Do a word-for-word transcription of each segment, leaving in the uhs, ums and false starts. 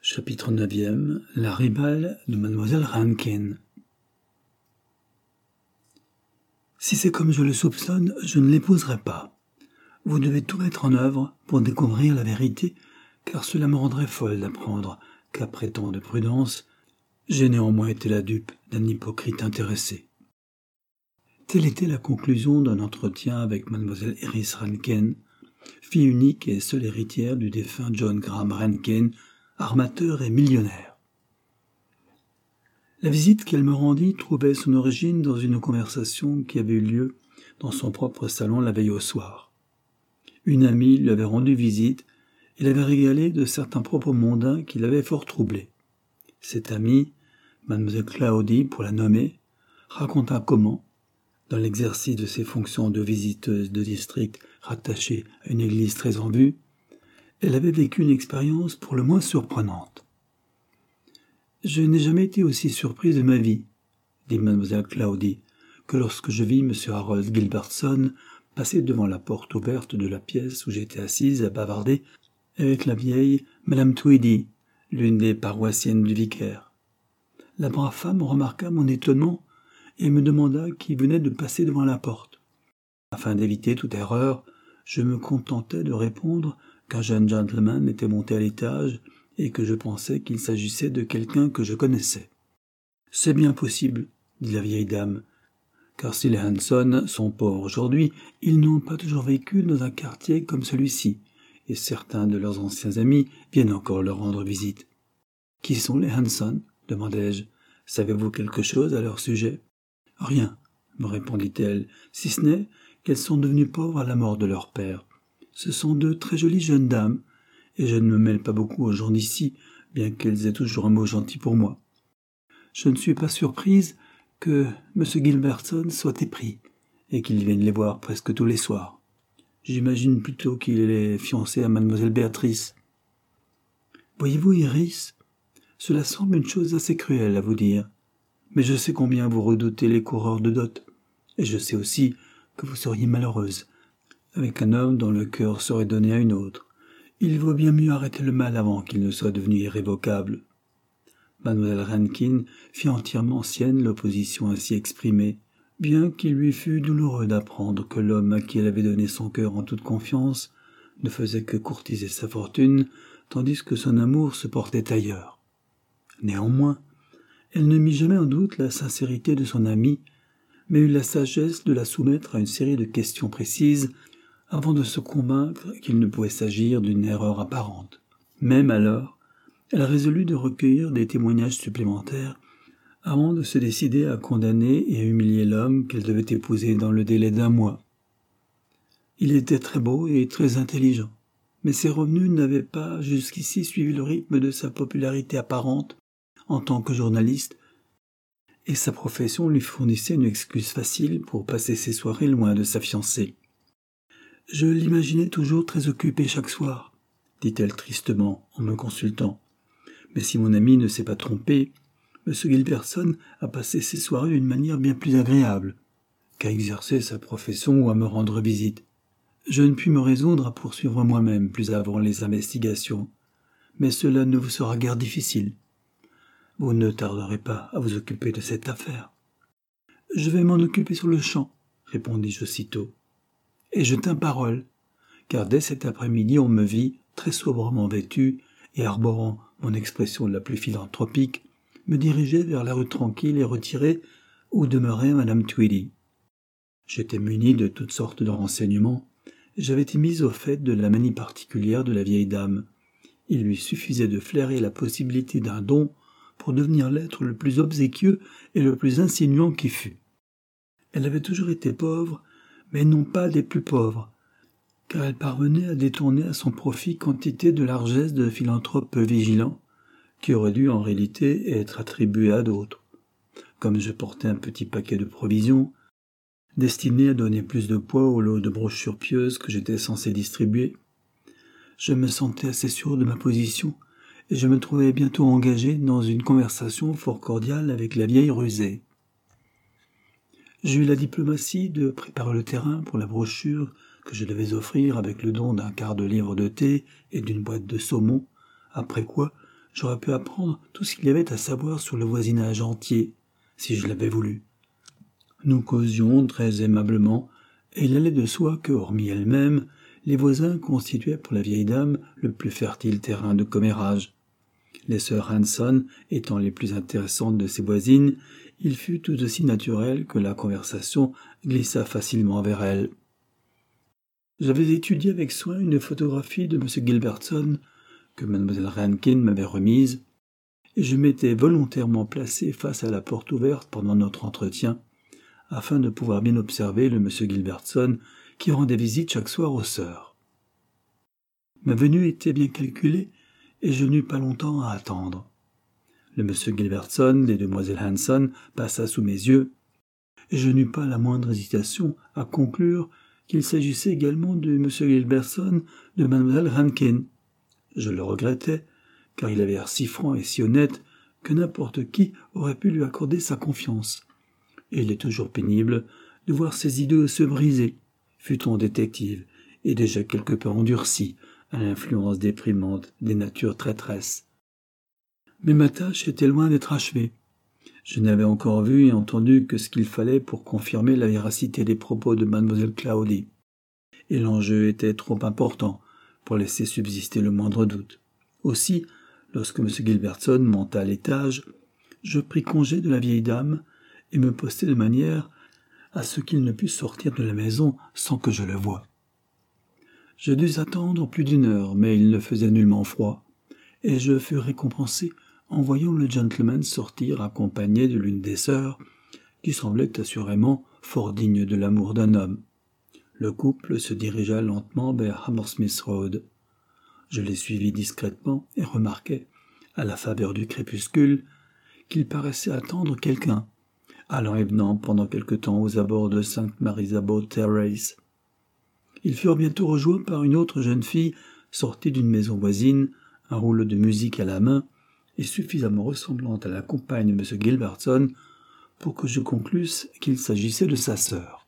Chapitre neuvième. La ribale de mademoiselle Rankin. Si c'est comme je le soupçonne, je ne l'épouserai pas. Vous devez tout mettre en œuvre pour découvrir la vérité, car cela me rendrait folle d'apprendre qu'après tant de prudence, j'ai néanmoins été la dupe d'un hypocrite intéressé. Telle était la conclusion d'un entretien avec mademoiselle Iris Rankin, fille unique et seule héritière du défunt John Graham Rankin, armateur et millionnaire. La visite qu'elle me rendit trouvait son origine dans une conversation qui avait eu lieu dans son propre salon la veille au soir. Une amie lui avait rendu visite et l'avait régalé de certains propos mondains qui l'avaient fort troublé. Cette amie, mademoiselle Claudie pour la nommer, raconta comment, dans l'exercice de ses fonctions de visiteuse de district rattachée à une église très en vue, elle avait vécu une expérience pour le moins surprenante. « Je n'ai jamais été aussi surprise de ma vie, » dit mademoiselle Claudie, que lorsque je vis M. Harold Gilbertson passer devant la porte ouverte de la pièce où j'étais assise à bavarder avec la vieille madame Tweedy, l'une des paroissiennes du vicaire. La brave femme remarqua mon étonnement et me demanda qui venait de passer devant la porte. Afin d'éviter toute erreur, je me contentai de répondre qu'un jeune gentleman était monté à l'étage et que je pensais qu'il s'agissait de quelqu'un que je connaissais. « C'est bien possible, » dit la vieille dame, « car si les Hanson sont pauvres aujourd'hui, ils n'ont pas toujours vécu dans un quartier comme celui-ci, et certains de leurs anciens amis viennent encore leur rendre visite. »« Qui sont les Hanson ?» demandai-je. « Savez-vous quelque chose à leur sujet ?»« Rien, » me répondit-elle, « si ce n'est qu'elles sont devenues pauvres à la mort de leur père. Ce sont de très jolies jeunes dames, et je ne me mêle pas beaucoup aux gens d'ici, bien qu'elles aient toujours un mot gentil pour moi. Je ne suis pas surprise que M. Gilbertson soit épris, et qu'il vienne les voir presque tous les soirs. J'imagine plutôt qu'il est fiancé à mademoiselle Béatrice. Voyez-vous, Iris, cela semble une chose assez cruelle à vous dire, mais je sais combien vous redoutez les coureurs de dot, et je sais aussi que vous seriez malheureuse avec un homme dont le cœur serait donné à une autre. Il vaut bien mieux arrêter le mal avant qu'il ne soit devenu irrévocable. Mademoiselle Rankin fit entièrement sienne l'opposition ainsi exprimée, bien qu'il lui fût douloureux d'apprendre que l'homme à qui elle avait donné son cœur en toute confiance ne faisait que courtiser sa fortune, tandis que son amour se portait ailleurs. Néanmoins, elle ne mit jamais en doute la sincérité de son ami, mais eut la sagesse de la soumettre à une série de questions précises avant de se convaincre qu'il ne pouvait s'agir d'une erreur apparente. Même alors, elle résolut de recueillir des témoignages supplémentaires avant de se décider à condamner et à humilier l'homme qu'elle devait épouser dans le délai d'un mois. Il était très beau et très intelligent, mais ses revenus n'avaient pas jusqu'ici suivi le rythme de sa popularité apparente en tant que journaliste, et sa profession lui fournissait une excuse facile pour passer ses soirées loin de sa fiancée. « Je l'imaginais toujours très occupé chaque soir, » dit-elle tristement en me consultant. « Mais si mon ami ne s'est pas trompé, M. Gilbertson a passé ses soirées d'une manière bien plus agréable qu'à exercer sa profession ou à me rendre visite. Je ne puis me résoudre à poursuivre moi-même plus avant les investigations, mais cela ne vous sera guère difficile. Vous ne tarderez pas à vous occuper de cette affaire. »« Je vais m'en occuper sur le champ, » répondis-je aussitôt. Et je tins parole, car dès cet après-midi on me vit, très sobrement vêtu et arborant mon expression la plus philanthropique, me diriger vers la rue tranquille et retirée où demeurait madame Tweedy. J'étais muni de toutes sortes de renseignements, et j'avais été mis au fait de la manie particulière de la vieille dame. Il lui suffisait de flairer la possibilité d'un don pour devenir l'être le plus obséquieux et le plus insinuant qui fût. Elle avait toujours été pauvre, mais non pas des plus pauvres, car elle parvenait à détourner à son profit quantité de largesses de philanthropes vigilants, qui auraient dû en réalité être attribuées à d'autres. Comme je portais un petit paquet de provisions, destiné à donner plus de poids au lot de brochures pieuses que j'étais censé distribuer, je me sentais assez sûr de ma position, et je me trouvais bientôt engagé dans une conversation fort cordiale avec la vieille rusée. J'eus la diplomatie de préparer le terrain pour la brochure que je devais offrir avec le don d'un quart de livre de thé et d'une boîte de saumon, après quoi j'aurais pu apprendre tout ce qu'il y avait à savoir sur le voisinage entier, si je l'avais voulu. Nous causions très aimablement, et il allait de soi que, hormis elle-même, les voisins constituaient pour la vieille dame le plus fertile terrain de commérage. Les sœurs Hanson étant les plus intéressantes de ses voisines, il fut tout aussi naturel que la conversation glissa facilement vers elles. J'avais étudié avec soin une photographie de M. Gilbertson que Mlle Rankin m'avait remise, et je m'étais volontairement placé face à la porte ouverte pendant notre entretien, afin de pouvoir bien observer le M. Gilbertson qui rendait visite chaque soir aux sœurs. Ma venue était bien calculée, et je n'eus pas longtemps à attendre. Le M. Gilbertson des demoiselles Hanson passa sous mes yeux, et je n'eus pas la moindre hésitation à conclure qu'il s'agissait également de M. Gilbertson de Mlle Rankin. Je le regrettais, car il avait l'air si franc et si honnête que n'importe qui aurait pu lui accorder sa confiance. Et il est toujours pénible de voir ses idées se briser, fût-on détective, et déjà quelque peu endurci à l'influence déprimante des natures traîtresses. Mais ma tâche était loin d'être achevée. Je n'avais encore vu et entendu que ce qu'il fallait pour confirmer la véracité des propos de Mademoiselle Claudie, et l'enjeu était trop important pour laisser subsister le moindre doute. Aussi, lorsque M. Gilbertson monta à l'étage, je pris congé de la vieille dame et me postai de manière à ce qu'il ne pût sortir de la maison sans que je le voie. Je dus attendre plus d'une heure, mais il ne faisait nullement froid, et je fus récompensé en voyant le gentleman sortir accompagné de l'une des sœurs, qui semblait assurément fort digne de l'amour d'un homme. Le couple se dirigea lentement vers Hammersmith Road. Je les suivis discrètement et remarquai, à la faveur du crépuscule, qu'ils paraissaient attendre quelqu'un, allant et venant pendant quelque temps aux abords de Saint Mary's Abode Terrace. Ils furent bientôt rejoints par une autre jeune fille sortie d'une maison voisine, un rouleau de musique à la main, et suffisamment ressemblante à la compagne de M. Gilbertson pour que je conclusse qu'il s'agissait de sa sœur.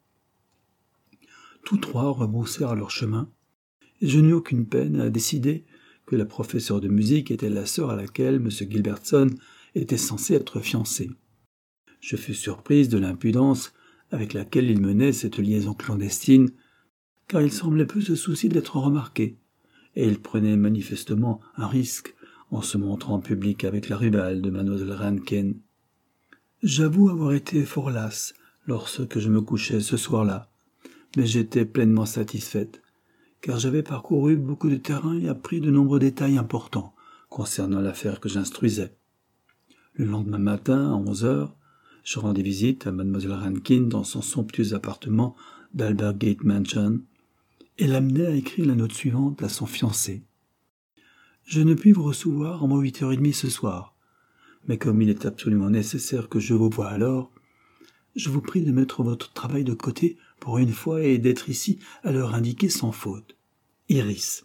Tous trois rebroussèrent leur chemin, et je n'eus aucune peine à décider que la professeure de musique était la sœur à laquelle M. Gilbertson était censé être fiancé. Je fus surprise de l'impudence avec laquelle il menait cette liaison clandestine, car il semblait peu se soucier d'être remarqué, et il prenait manifestement un risque en se montrant en public avec la rivale de Mlle Rankin. J'avoue avoir été fort lasse lorsque je me couchais ce soir-là, mais j'étais pleinement satisfaite, car j'avais parcouru beaucoup de terrain et appris de nombreux détails importants concernant l'affaire que j'instruisais. Le lendemain matin, à onze heures, je rendis visite à Mlle Rankin dans son somptueux appartement d'Albergate Mansion, et l'amenai à écrire la note suivante à son fiancé. Je ne puis vous recevoir avant huit heures trente ce soir, mais comme il est absolument nécessaire que je vous voie alors, je vous prie de mettre votre travail de côté pour une fois et d'être ici à l'heure indiquée sans faute. Iris.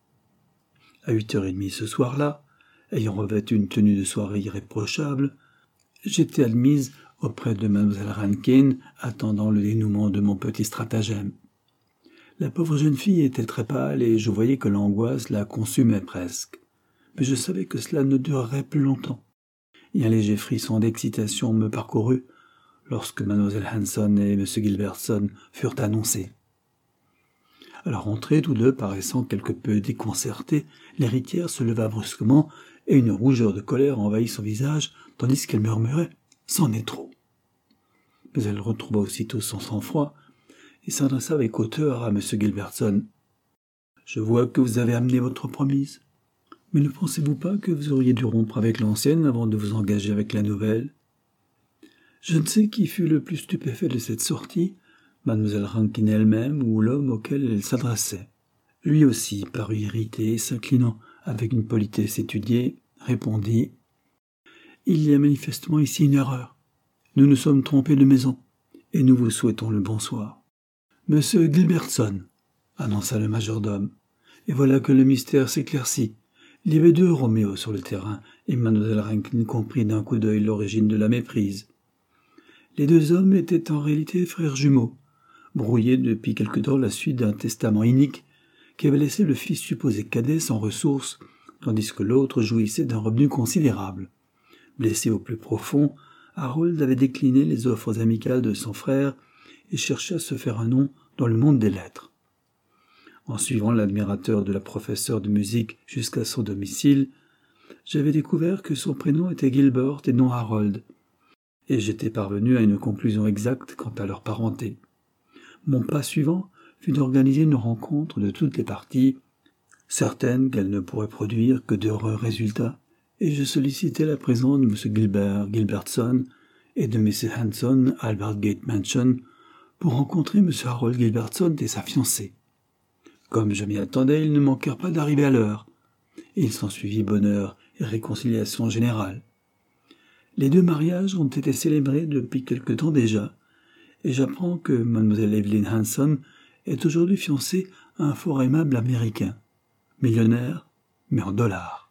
À huit heures trente ce soir-là, ayant revêtu une tenue de soirée irréprochable, j'étais admise auprès de Mlle Rankin, attendant le dénouement de mon petit stratagème. La pauvre jeune fille était très pâle et je voyais que l'angoisse la consumait presque. Mais je savais que cela ne durerait plus longtemps. Et un léger frisson d'excitation me parcourut lorsque Mlle Hanson et M. Gilbertson furent annoncés. À leur entrée, tous deux paraissant quelque peu déconcertés, l'héritière se leva brusquement et une rougeur de colère envahit son visage, tandis qu'elle murmurait « C'en est trop ». Mais elle retrouva aussitôt son sang-froid et s'adressa avec hauteur à M. Gilbertson. « Je vois que vous avez amené votre promise. Mais ne pensez-vous pas que vous auriez dû rompre avec l'ancienne avant de vous engager avec la nouvelle ?» Je ne sais qui fut le plus stupéfait de cette sortie, Mlle Rankin elle-même ou l'homme auquel elle s'adressait. Lui aussi parut irrité et s'inclinant avec une politesse étudiée, répondit « Il y a manifestement ici une erreur. Nous nous sommes trompés de maison, et nous vous souhaitons le bonsoir. » « Monsieur Gilbertson, » annonça le majordome, « et voilà que le mystère s'éclaircit. Il y avait deux Roméo sur le terrain, et Mlle Rankin comprit d'un coup d'œil l'origine de la méprise. Les deux hommes étaient en réalité frères jumeaux, brouillés depuis quelque temps la suite d'un testament inique qui avait laissé le fils supposé cadet sans ressources tandis que l'autre jouissait d'un revenu considérable. Blessé au plus profond, Harold avait décliné les offres amicales de son frère et cherchait à se faire un nom dans le monde des lettres. En suivant l'admirateur de la professeure de musique jusqu'à son domicile, j'avais découvert que son prénom était Gilbert et non Harold, et j'étais parvenu à une conclusion exacte quant à leur parenté. Mon pas suivant fut d'organiser une rencontre de toutes les parties, certaine qu'elle ne pourrait produire que d'heureux résultats, et je sollicitai la présence de M. Gilbert Gilbertson et de M. Hanson à Albertgate Mansion pour rencontrer M. Harold Gilbertson et sa fiancée. Comme je m'y attendais, ils ne manquèrent pas d'arriver à l'heure, et il s'ensuivit bonheur et réconciliation générale. Les deux mariages ont été célébrés depuis quelque temps déjà, et j'apprends que Mlle Evelyn Hanson est aujourd'hui fiancée à un fort aimable Américain, millionnaire, mais en dollars.